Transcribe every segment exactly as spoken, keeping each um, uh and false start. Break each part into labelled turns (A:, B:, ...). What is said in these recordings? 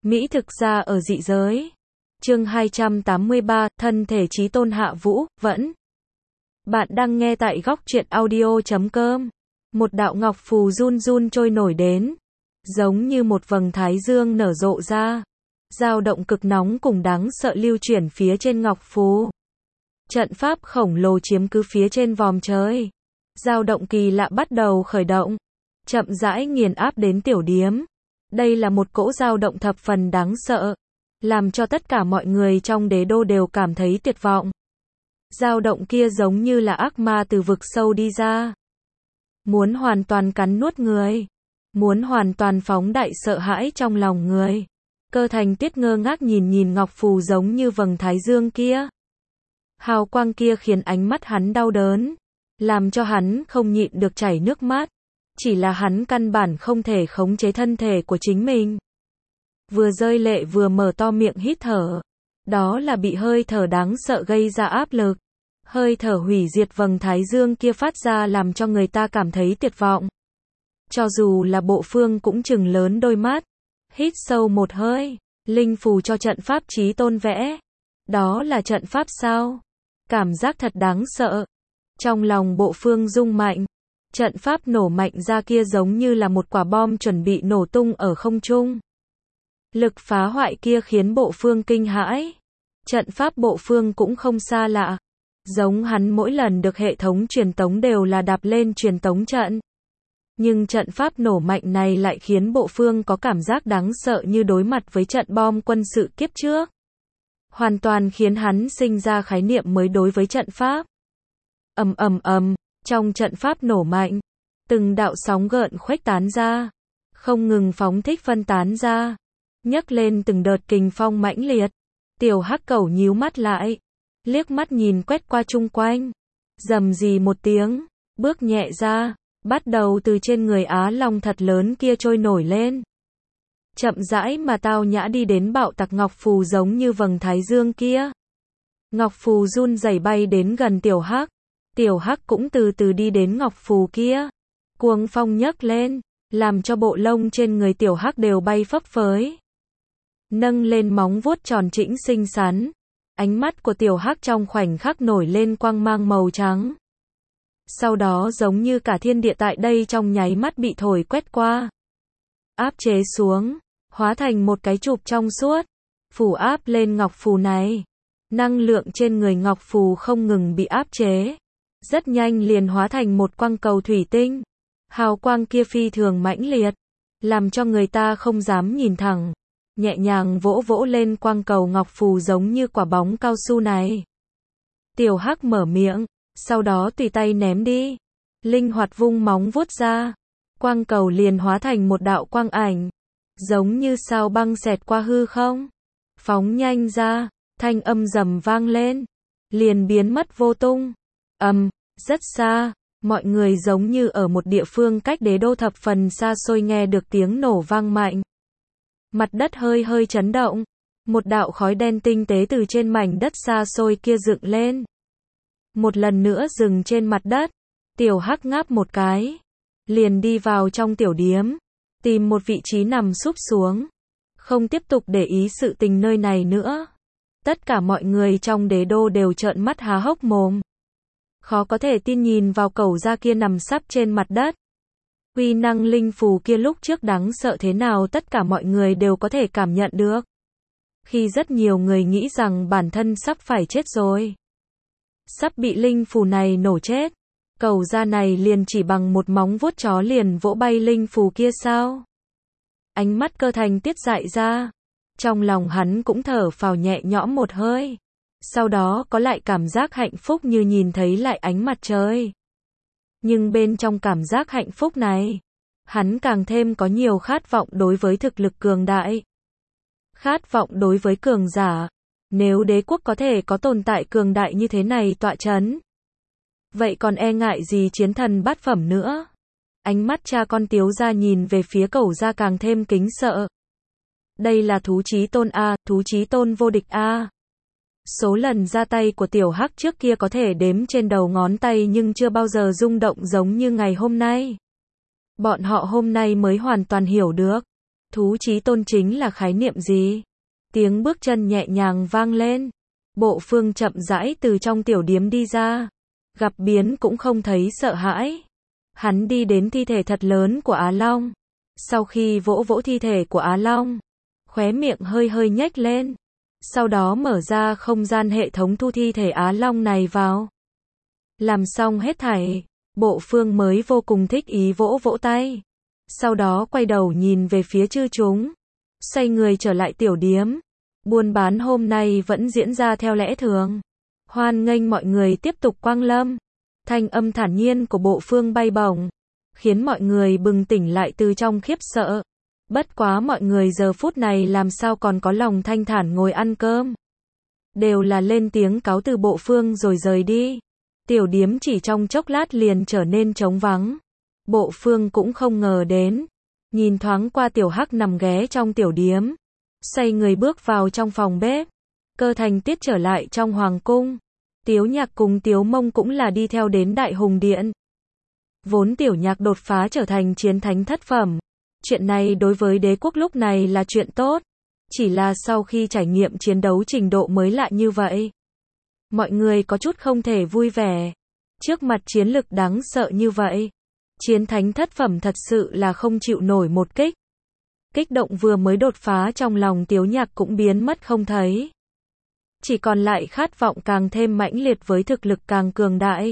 A: Mỹ thực ra ở dị giới. Chương hai trăm tám mươi ba, thân thể chí tôn Hạ Vũ, vẫn. Bạn đang nghe tại góc truyện audio chấm com. Một đạo ngọc phù run run trôi nổi đến, giống như một vầng thái dương nở rộ ra. Dao động cực nóng cùng đáng sợ lưu chuyển phía trên ngọc phù. Trận pháp khổng lồ chiếm cứ phía trên vòm trời. Dao động kỳ lạ bắt đầu khởi động, chậm rãi nghiền áp đến tiểu điếm. Đây là một cỗ dao động thập phần đáng sợ, làm cho tất cả mọi người trong đế đô đều cảm thấy tuyệt vọng. Dao động kia giống như là ác ma từ vực sâu đi ra, muốn hoàn toàn cắn nuốt người, muốn hoàn toàn phóng đại sợ hãi trong lòng người. Cơ Thành Tuyết ngơ ngác nhìn nhìn ngọc phù giống như vầng thái dương kia. Hào quang kia khiến ánh mắt hắn đau đớn, làm cho hắn không nhịn được chảy nước mắt. Chỉ là hắn căn bản không thể khống chế thân thể của chính mình. Vừa rơi lệ vừa mở to miệng hít thở. Đó là bị hơi thở đáng sợ gây ra áp lực. Hơi thở hủy diệt vầng thái dương kia phát ra làm cho người ta cảm thấy tuyệt vọng. Cho dù là Bộ Phương cũng trừng lớn đôi mắt. Hít sâu một hơi. Linh phù cho trận pháp chí tôn vẽ. Đó là trận pháp sao? Cảm giác thật đáng sợ. Trong lòng Bộ Phương rung mạnh. Trận pháp nổ mạnh ra kia giống như là một quả bom chuẩn bị nổ tung ở không trung. Lực phá hoại kia khiến Bộ Phương kinh hãi. Trận pháp Bộ Phương cũng không xa lạ. Giống hắn mỗi lần được hệ thống truyền tống đều là đạp lên truyền tống trận. Nhưng trận pháp nổ mạnh này lại khiến Bộ Phương có cảm giác đáng sợ như đối mặt với trận bom quân sự kiếp trước. Hoàn toàn khiến hắn sinh ra khái niệm mới đối với trận pháp. Ầm ầm ầm. Trong trận pháp nổ mạnh, từng đạo sóng gợn khuếch tán ra, không ngừng phóng thích phân tán ra, nhấc lên từng đợt kình phong mãnh liệt. Tiểu Hắc Cẩu nhíu mắt lại, liếc mắt nhìn quét qua chung quanh, rầm rì một tiếng, bước nhẹ ra, bắt đầu từ trên người Á Long thật lớn kia trôi nổi lên. Chậm rãi mà tao nhã đi đến bạo tạc ngọc phù giống như vầng thái dương kia. Ngọc phù run rẩy bay đến gần Tiểu Hắc. Tiểu Hắc cũng từ từ đi đến ngọc phù kia. Cuồng phong nhấc lên, làm cho bộ lông trên người Tiểu Hắc đều bay phấp phới. Nâng lên móng vuốt tròn trĩnh xinh xắn. Ánh mắt của Tiểu Hắc trong khoảnh khắc nổi lên quang mang màu trắng. Sau đó giống như cả thiên địa tại đây trong nháy mắt bị thổi quét qua. Áp chế xuống, hóa thành một cái chụp trong suốt. Phủ áp lên ngọc phù này. Năng lượng trên người ngọc phù không ngừng bị áp chế. Rất nhanh liền hóa thành một quang cầu thủy tinh. Hào quang kia phi thường mãnh liệt, làm cho người ta không dám nhìn thẳng. Nhẹ nhàng vỗ vỗ lên quang cầu ngọc phù giống như quả bóng cao su này. Tiểu Hắc mở miệng, sau đó tùy tay ném đi. Linh hoạt vung móng vuốt ra. Quang cầu liền hóa thành một đạo quang ảnh. Giống như sao băng xẹt qua hư không. Phóng nhanh ra, thanh âm rầm vang lên. Liền biến mất vô tung. Ầm, um, rất xa, mọi người giống như ở một địa phương cách đế đô thập phần xa xôi nghe được tiếng nổ vang mạnh. Mặt đất hơi hơi chấn động, một đạo khói đen tinh tế từ trên mảnh đất xa xôi kia dựng lên. Một lần nữa dừng trên mặt đất, Tiểu Hắc ngáp một cái, liền đi vào trong tiểu điếm, tìm một vị trí nằm súp xuống, không tiếp tục để ý sự tình nơi này nữa. Tất cả mọi người trong đế đô đều trợn mắt há hốc mồm. Khó có thể tin nhìn vào cẩu da kia nằm sắp trên mặt đất. Uy năng linh phù kia lúc trước đáng sợ thế nào tất cả mọi người đều có thể cảm nhận được. Khi rất nhiều người nghĩ rằng bản thân sắp phải chết rồi. Sắp bị linh phù này nổ chết. Cẩu da này liền chỉ bằng một móng vuốt chó liền vỗ bay linh phù kia sao? Ánh mắt Cơ Thành Tuyết dại ra. Trong lòng hắn cũng thở phào nhẹ nhõm một hơi. Sau đó có lại cảm giác hạnh phúc như nhìn thấy lại ánh mặt trời. Nhưng bên trong cảm giác hạnh phúc này, hắn càng thêm có nhiều khát vọng đối với thực lực cường đại. Khát vọng đối với cường giả. Nếu đế quốc có thể có tồn tại cường đại như thế này tọa chấn, vậy còn e ngại gì chiến thần bát phẩm nữa? Ánh mắt cha con Tiếu gia nhìn về phía cẩu gia càng thêm kính sợ. Đây là thú chí tôn A, thú chí tôn vô địch A. Số lần ra tay của Tiểu Hắc trước kia có thể đếm trên đầu ngón tay nhưng chưa bao giờ rung động giống như ngày hôm nay. Bọn họ hôm nay mới hoàn toàn hiểu được. Thú chí tôn chính là khái niệm gì? Tiếng bước chân nhẹ nhàng vang lên. Bộ Phương chậm rãi từ trong tiểu điếm đi ra. Gặp biến cũng không thấy sợ hãi. Hắn đi đến thi thể thật lớn của Á Long. Sau khi vỗ vỗ thi thể của Á Long, khóe miệng hơi hơi nhếch lên. Sau đó mở ra không gian hệ thống thu thi thể Á Long này vào. Làm xong hết thảy, Bộ Phương mới vô cùng thích ý vỗ vỗ tay. Sau đó quay đầu nhìn về phía chư chúng. Xoay người trở lại tiểu điếm. Buôn bán hôm nay vẫn diễn ra theo lẽ thường. Hoan nghênh mọi người tiếp tục quang lâm. Thanh âm thản nhiên của Bộ Phương bay bổng, khiến mọi người bừng tỉnh lại từ trong khiếp sợ. Bất quá mọi người giờ phút này làm sao còn có lòng thanh thản ngồi ăn cơm. Đều là lên tiếng cáo từ Bộ Phương rồi rời đi. Tiểu điếm chỉ trong chốc lát liền trở nên trống vắng. Bộ Phương cũng không ngờ đến. Nhìn thoáng qua Tiểu Hắc nằm ghé trong tiểu điếm. Xoay người bước vào trong phòng bếp. Cơ Thành Tiết trở lại trong hoàng cung. Tiếu Nhạc cùng Tiếu Mông cũng là đi theo đến Đại Hùng Điện. Vốn Tiểu Nhạc đột phá trở thành chiến thánh thất phẩm. Chuyện này đối với đế quốc lúc này là chuyện tốt. Chỉ là sau khi trải nghiệm chiến đấu trình độ mới lạ như vậy. Mọi người có chút không thể vui vẻ. Trước mặt chiến lực đáng sợ như vậy. Chiến thánh thất phẩm thật sự là không chịu nổi một kích. Kích động vừa mới đột phá trong lòng Tiếu Nhạc cũng biến mất không thấy. Chỉ còn lại khát vọng càng thêm mãnh liệt với thực lực càng cường đại.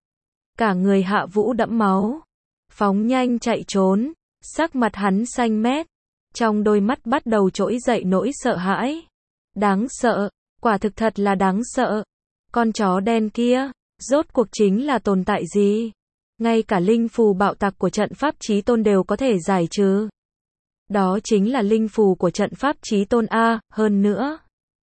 A: Cả người Hạ Vũ đẫm máu. Phóng nhanh chạy trốn. Sắc mặt hắn xanh mét. Trong đôi mắt bắt đầu trỗi dậy nỗi sợ hãi. Đáng sợ. Quả thực thật là đáng sợ. Con chó đen kia. Rốt cuộc chính là tồn tại gì? Ngay cả linh phù bạo tạc của trận pháp chí tôn đều có thể giải trừ. Đó chính là linh phù của trận pháp chí tôn A, hơn nữa.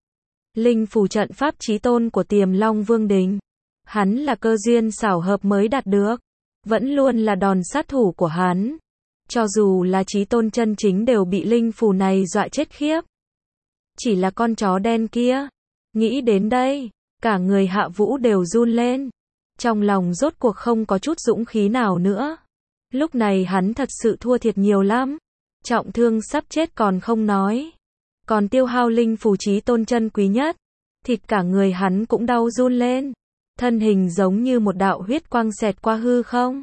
A: Linh phù trận pháp chí tôn của Tiềm Long Vương Đình. Hắn là cơ duyên xảo hợp mới đạt được. Vẫn luôn là đòn sát thủ của hắn. Cho dù là chí tôn chân chính đều bị linh phù này dọa chết khiếp. Chỉ là con chó đen kia. Nghĩ đến đây, cả người Hạ Vũ đều run lên. Trong lòng rốt cuộc không có chút dũng khí nào nữa. Lúc này hắn thật sự thua thiệt nhiều lắm. Trọng thương sắp chết còn không nói. Còn tiêu hao linh phù chí tôn chân quý nhất. Thịt cả người hắn cũng đau run lên. Thân hình giống như một đạo huyết quang xẹt qua hư không.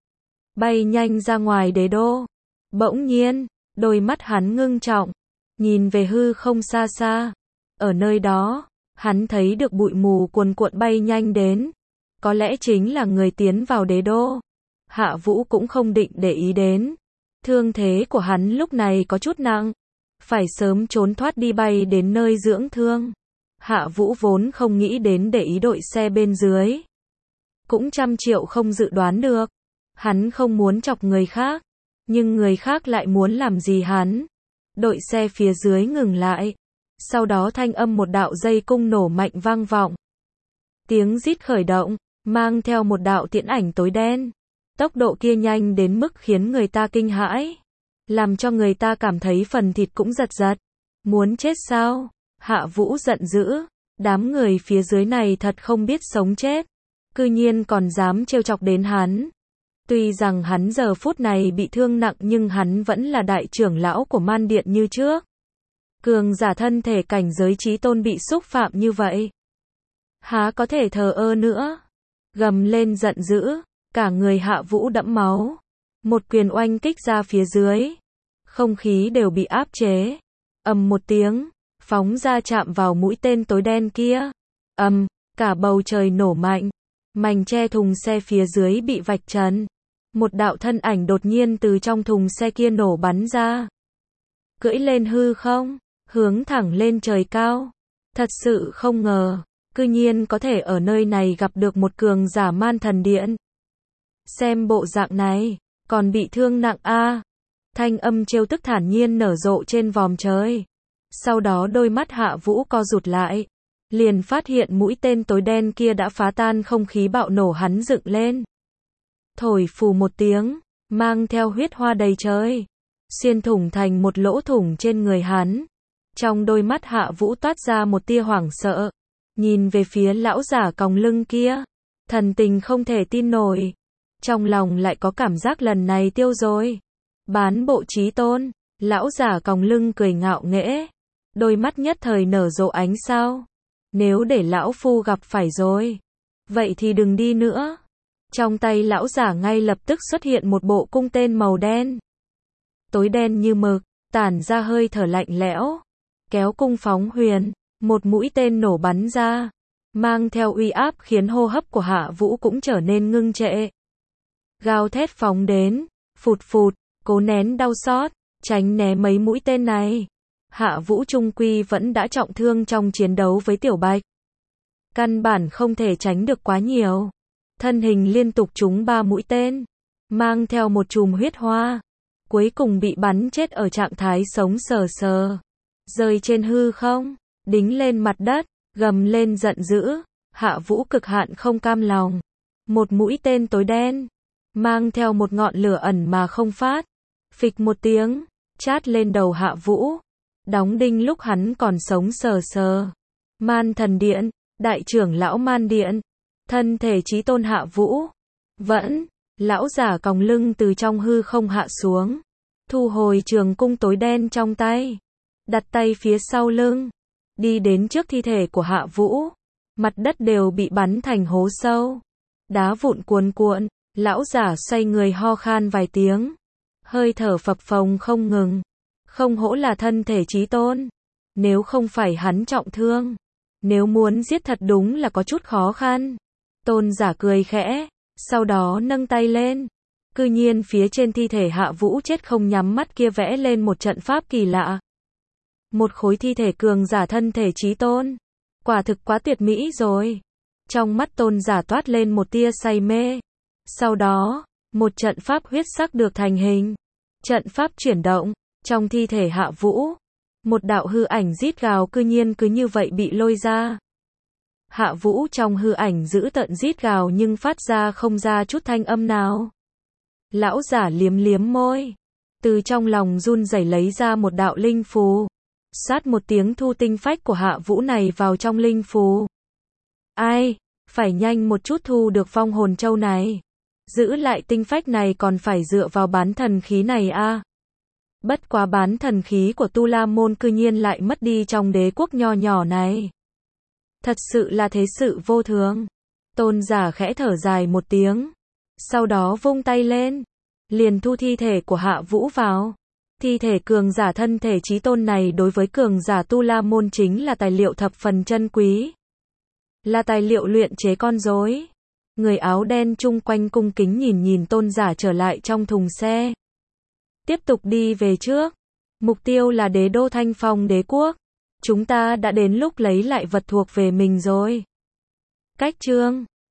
A: Bay nhanh ra ngoài đế đô. Bỗng nhiên, đôi mắt hắn ngưng trọng. Nhìn về hư không xa xa. Ở nơi đó, hắn thấy được bụi mù cuồn cuộn bay nhanh đến. Có lẽ chính là người tiến vào đế đô. Hạ Vũ cũng không định để ý đến. Thương thế của hắn lúc này có chút nặng. Phải sớm trốn thoát đi bay đến nơi dưỡng thương. Hạ Vũ vốn không nghĩ đến để ý đội xe bên dưới. Cũng trăm triệu không dự đoán được. Hắn không muốn chọc người khác. Nhưng người khác lại muốn làm gì hắn. Đội xe phía dưới ngừng lại. Sau đó thanh âm một đạo dây cung nổ mạnh vang vọng. Tiếng rít khởi động, mang theo một đạo tiễn ảnh tối đen. Tốc độ kia nhanh đến mức khiến người ta kinh hãi. Làm cho người ta cảm thấy phần thịt cũng giật giật. Muốn chết sao? Hạ Vũ giận dữ. Đám người phía dưới này thật không biết sống chết. Cư nhiên còn dám trêu chọc đến hắn. Tuy rằng hắn giờ phút này bị thương nặng nhưng hắn vẫn là đại trưởng lão của Man Điện như trước. Cường giả thân thể cảnh giới chí tôn bị xúc phạm như vậy. Há có thể thờ ơ nữa. Gầm lên giận dữ. Cả người Hạ Vũ đẫm máu. Một quyền oanh kích ra phía dưới. Không khí đều bị áp chế. Ầm một tiếng. Phóng ra chạm vào mũi tên tối đen kia. Ầm. Cả bầu trời nổ mạnh. Mảnh che thùng xe phía dưới bị vạch trần. Một đạo thân ảnh đột nhiên từ trong thùng xe kia nổ bắn ra. Cưỡi lên hư không. Hướng thẳng lên trời cao. Thật sự không ngờ. Cư nhiên có thể ở nơi này gặp được một cường giả Man Thần Điện. Xem bộ dạng này. Còn bị thương nặng a à. Thanh âm trêu tức thản nhiên nở rộ trên vòm trời. Sau đó đôi mắt Hạ Vũ co rụt lại. Liền phát hiện mũi tên tối đen kia đã phá tan không khí bạo nổ hắn dựng lên. Thổi phù một tiếng. Mang theo huyết hoa đầy trời. Xuyên thủng thành một lỗ thủng trên người hắn. Trong đôi mắt Hạ Vũ toát ra một tia hoảng sợ. Nhìn về phía lão giả còng lưng kia. Thần tình không thể tin nổi. Trong lòng lại có cảm giác lần này tiêu rồi. Bán bộ chí tôn. Lão giả còng lưng cười ngạo nghễ, đôi mắt nhất thời nở rộ ánh sao. Nếu để lão phu gặp phải rồi, vậy thì đừng đi nữa. Trong tay lão giả ngay lập tức xuất hiện một bộ cung tên màu đen. Tối đen như mực, tản ra hơi thở lạnh lẽo. Kéo cung phóng huyền, một mũi tên nổ bắn ra, mang theo uy áp khiến hô hấp của Hạ Vũ cũng trở nên ngưng trệ. Gào thét phóng đến, phụt phụt, cố nén đau xót, tránh né mấy mũi tên này. Hạ Vũ trung quy vẫn đã trọng thương trong chiến đấu với Tiểu Bạch. Căn bản không thể tránh được quá nhiều. Thân hình liên tục trúng ba mũi tên, mang theo một chùm huyết hoa. Cuối cùng bị bắn chết ở trạng thái sống sờ sờ. Rơi trên hư không, đính lên mặt đất, gầm lên giận dữ. Hạ Vũ cực hạn không cam lòng. Một mũi tên tối đen, mang theo một ngọn lửa ẩn mà không phát. Phịch một tiếng, chát lên đầu Hạ Vũ. Đóng đinh lúc hắn còn sống sờ sờ. Man thần điện, đại trưởng lão man điện. Thân thể chí tôn Hạ Vũ. Vẫn, lão giả còng lưng từ trong hư không hạ xuống. Thu hồi trường cung tối đen trong tay. Đặt tay phía sau lưng. Đi đến trước thi thể của Hạ Vũ. Mặt đất đều bị bắn thành hố sâu. Đá vụn cuồn cuộn. Lão giả xoay người ho khan vài tiếng. Hơi thở phập phồng không ngừng. Không hổ là thân thể chí tôn. Nếu không phải hắn trọng thương, nếu muốn giết thật đúng là có chút khó khăn. Tôn giả cười khẽ, sau đó nâng tay lên. Cư nhiên phía trên thi thể Hạ Vũ chết không nhắm mắt kia vẽ lên một trận pháp kỳ lạ. Một khối thi thể cường giả thân thể chí tôn. Quả thực quá tuyệt mỹ rồi. Trong mắt tôn giả toát lên một tia say mê. Sau đó, một trận pháp huyết sắc được thành hình. Trận pháp chuyển động, trong thi thể Hạ Vũ. Một đạo hư ảnh rít gào cư nhiên cứ như vậy bị lôi ra. Hạ Vũ trong hư ảnh giữ tận rít gào nhưng phát ra không ra chút thanh âm nào. Lão giả liếm liếm môi. Từ trong lòng run rẩy lấy ra một đạo linh phù. Sát một tiếng thu tinh phách của Hạ Vũ này vào trong linh phù. Ai, phải nhanh một chút thu được vong hồn châu này. Giữ lại tinh phách này còn phải dựa vào bán thần khí này a. À. Bất quá bán thần khí của Tu La Môn cư nhiên lại mất đi trong đế quốc nho nhỏ này. Thật sự là thế sự vô thường. Tôn giả khẽ thở dài một tiếng. Sau đó vung tay lên. Liền thu thi thể của Hạ Vũ vào. Thi thể cường giả thân thể chí tôn này đối với cường giả Tu La Môn chính là tài liệu thập phần chân quý. Là tài liệu luyện chế con rối. Người áo đen chung quanh cung kính nhìn nhìn tôn giả trở lại trong thùng xe. Tiếp tục đi về trước. Mục tiêu là đế đô Thanh Phong đế quốc. Chúng ta đã đến lúc lấy lại vật thuộc về mình rồi. Cách chương